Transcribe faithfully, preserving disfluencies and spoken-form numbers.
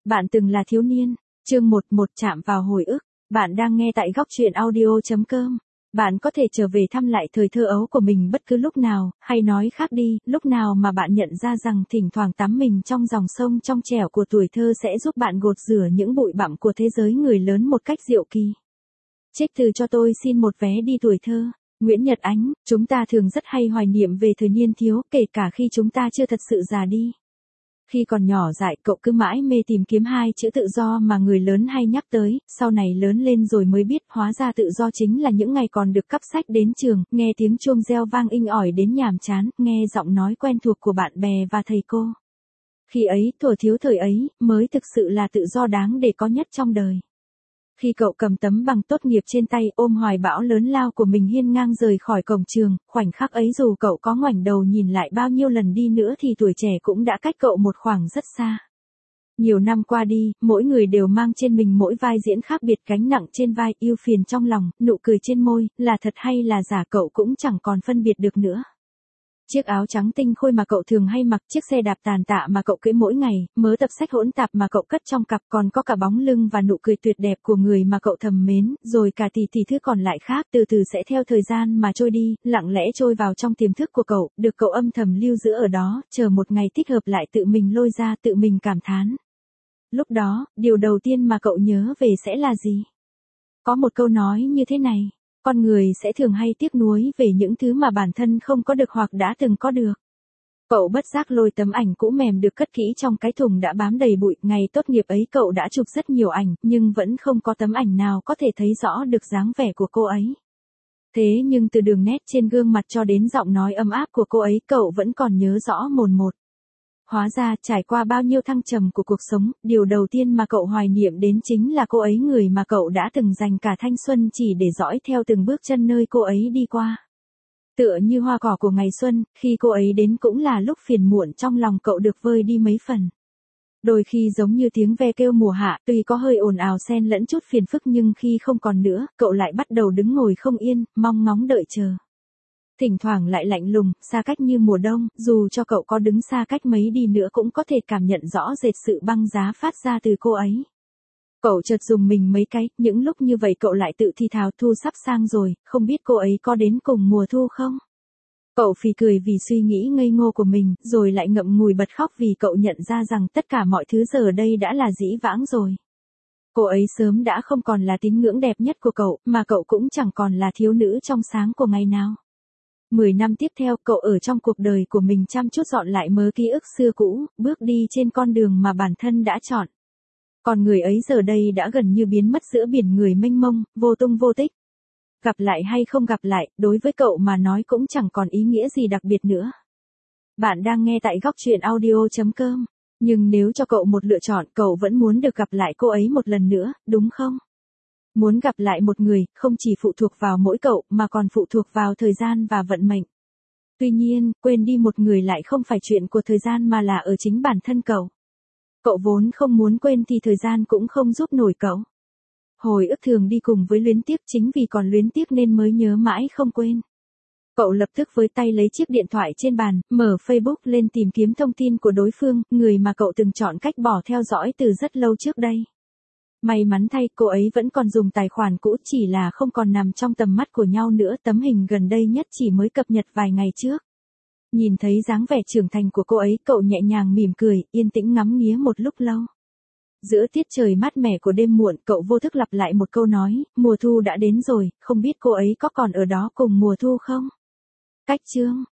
Bạn từng là thiếu niên. Chương một một chạm vào hồi ức. Bạn đang nghe tại góc truyện audio chấm com. Bạn có thể trở về thăm lại thời thơ ấu của mình bất cứ lúc nào, hay nói khác đi, lúc nào mà bạn nhận ra rằng thỉnh thoảng tắm mình trong dòng sông trong trẻo của tuổi thơ sẽ giúp bạn gột rửa những bụi bặm của thế giới người lớn một cách diệu kỳ. Trích từ Cho tôi xin một vé đi tuổi thơ. Nguyễn Nhật Ánh. Chúng ta thường rất hay hoài niệm về thời niên thiếu, kể cả khi chúng ta chưa thật sự già đi. Khi còn nhỏ dại, cậu cứ mãi mê tìm kiếm hai chữ tự do mà người lớn hay nhắc tới, sau này lớn lên rồi mới biết hóa ra tự do chính là những ngày còn được cắp sách đến trường, nghe tiếng chuông reo vang inh ỏi đến nhàm chán, nghe giọng nói quen thuộc của bạn bè và thầy cô. Khi ấy, thuở thiếu thời ấy, mới thực sự là tự do đáng để có nhất trong đời. Khi cậu cầm tấm bằng tốt nghiệp trên tay, ôm hoài bão lớn lao của mình hiên ngang rời khỏi cổng trường, khoảnh khắc ấy dù cậu có ngoảnh đầu nhìn lại bao nhiêu lần đi nữa thì tuổi trẻ cũng đã cách cậu một khoảng rất xa. Nhiều năm qua đi, mỗi người đều mang trên mình mỗi vai diễn khác biệt, gánh nặng trên vai, yêu phiền trong lòng, nụ cười trên môi, là thật hay là giả cậu cũng chẳng còn phân biệt được nữa. Chiếc áo trắng tinh khôi mà cậu thường hay mặc, chiếc xe đạp tàn tạ mà cậu cưỡi mỗi ngày, mớ tập sách hỗn tạp mà cậu cất trong cặp, còn có cả bóng lưng và nụ cười tuyệt đẹp của người mà cậu thầm mến, rồi cả tỷ tỷ thứ còn lại khác từ từ sẽ theo thời gian mà trôi đi, lặng lẽ trôi vào trong tiềm thức của cậu, được cậu âm thầm lưu giữ ở đó, chờ một ngày thích hợp lại tự mình lôi ra, tự mình cảm thán. Lúc đó, điều đầu tiên mà cậu nhớ về sẽ là gì? Có một câu nói như thế này. Con người sẽ thường hay tiếc nuối về những thứ mà bản thân không có được hoặc đã từng có được. Cậu bất giác lôi tấm ảnh cũ mềm được cất kỹ trong cái thùng đã bám đầy bụi. Ngày tốt nghiệp ấy cậu đã chụp rất nhiều ảnh, nhưng vẫn không có tấm ảnh nào có thể thấy rõ được dáng vẻ của cô ấy. Thế nhưng từ đường nét trên gương mặt cho đến giọng nói ấm áp của cô ấy, cậu vẫn còn nhớ rõ mồn một. Hóa ra, trải qua bao nhiêu thăng trầm của cuộc sống, điều đầu tiên mà cậu hoài niệm đến chính là cô ấy, người mà cậu đã từng dành cả thanh xuân chỉ để dõi theo từng bước chân nơi cô ấy đi qua. Tựa như hoa cỏ của ngày xuân, khi cô ấy đến cũng là lúc phiền muộn trong lòng cậu được vơi đi mấy phần. Đôi khi giống như tiếng ve kêu mùa hạ, tuy có hơi ồn ào xen lẫn chút phiền phức nhưng khi không còn nữa, cậu lại bắt đầu đứng ngồi không yên, mong ngóng đợi chờ. Thỉnh thoảng lại lạnh lùng, xa cách như mùa đông, dù cho cậu có đứng xa cách mấy đi nữa cũng có thể cảm nhận rõ rệt sự băng giá phát ra từ cô ấy. Cậu chợt dùng mình mấy cái, những lúc như vậy cậu lại tự thi thào, thu sắp sang rồi, không biết cô ấy có đến cùng mùa thu không? Cậu phì cười vì suy nghĩ ngây ngô của mình, rồi lại ngậm ngùi bật khóc vì cậu nhận ra rằng tất cả mọi thứ giờ đây đã là dĩ vãng rồi. Cô ấy sớm đã không còn là tín ngưỡng đẹp nhất của cậu, mà cậu cũng chẳng còn là thiếu nữ trong sáng của ngày nào. Mười năm tiếp theo, cậu ở trong cuộc đời của mình chăm chút dọn lại mớ ký ức xưa cũ, bước đi trên con đường mà bản thân đã chọn. Còn người ấy giờ đây đã gần như biến mất giữa biển người mênh mông, vô tung vô tích. Gặp lại hay không gặp lại, đối với cậu mà nói cũng chẳng còn ý nghĩa gì đặc biệt nữa. Bạn đang nghe tại góc truyện audio chấm com. Nhưng nếu cho cậu một lựa chọn, cậu vẫn muốn được gặp lại cô ấy một lần nữa, đúng không? Muốn gặp lại một người, không chỉ phụ thuộc vào mỗi cậu, mà còn phụ thuộc vào thời gian và vận mệnh. Tuy nhiên, quên đi một người lại không phải chuyện của thời gian mà là ở chính bản thân cậu. Cậu vốn không muốn quên thì thời gian cũng không giúp nổi cậu. Hồi ức thường đi cùng với luyến tiếc, chính vì còn luyến tiếc nên mới nhớ mãi không quên. Cậu lập tức với tay lấy chiếc điện thoại trên bàn, mở Facebook lên tìm kiếm thông tin của đối phương, người mà cậu từng chọn cách bỏ theo dõi từ rất lâu trước đây. May mắn thay, cô ấy vẫn còn dùng tài khoản cũ, chỉ là không còn nằm trong tầm mắt của nhau nữa. Tấm hình gần đây nhất chỉ mới cập nhật vài ngày trước. Nhìn thấy dáng vẻ trưởng thành của cô ấy, cậu nhẹ nhàng mỉm cười, yên tĩnh ngắm nghía một lúc lâu. Giữa tiết trời mát mẻ của đêm muộn, cậu vô thức lặp lại một câu nói, mùa thu đã đến rồi, không biết cô ấy có còn ở đó cùng mùa thu không? Cách chương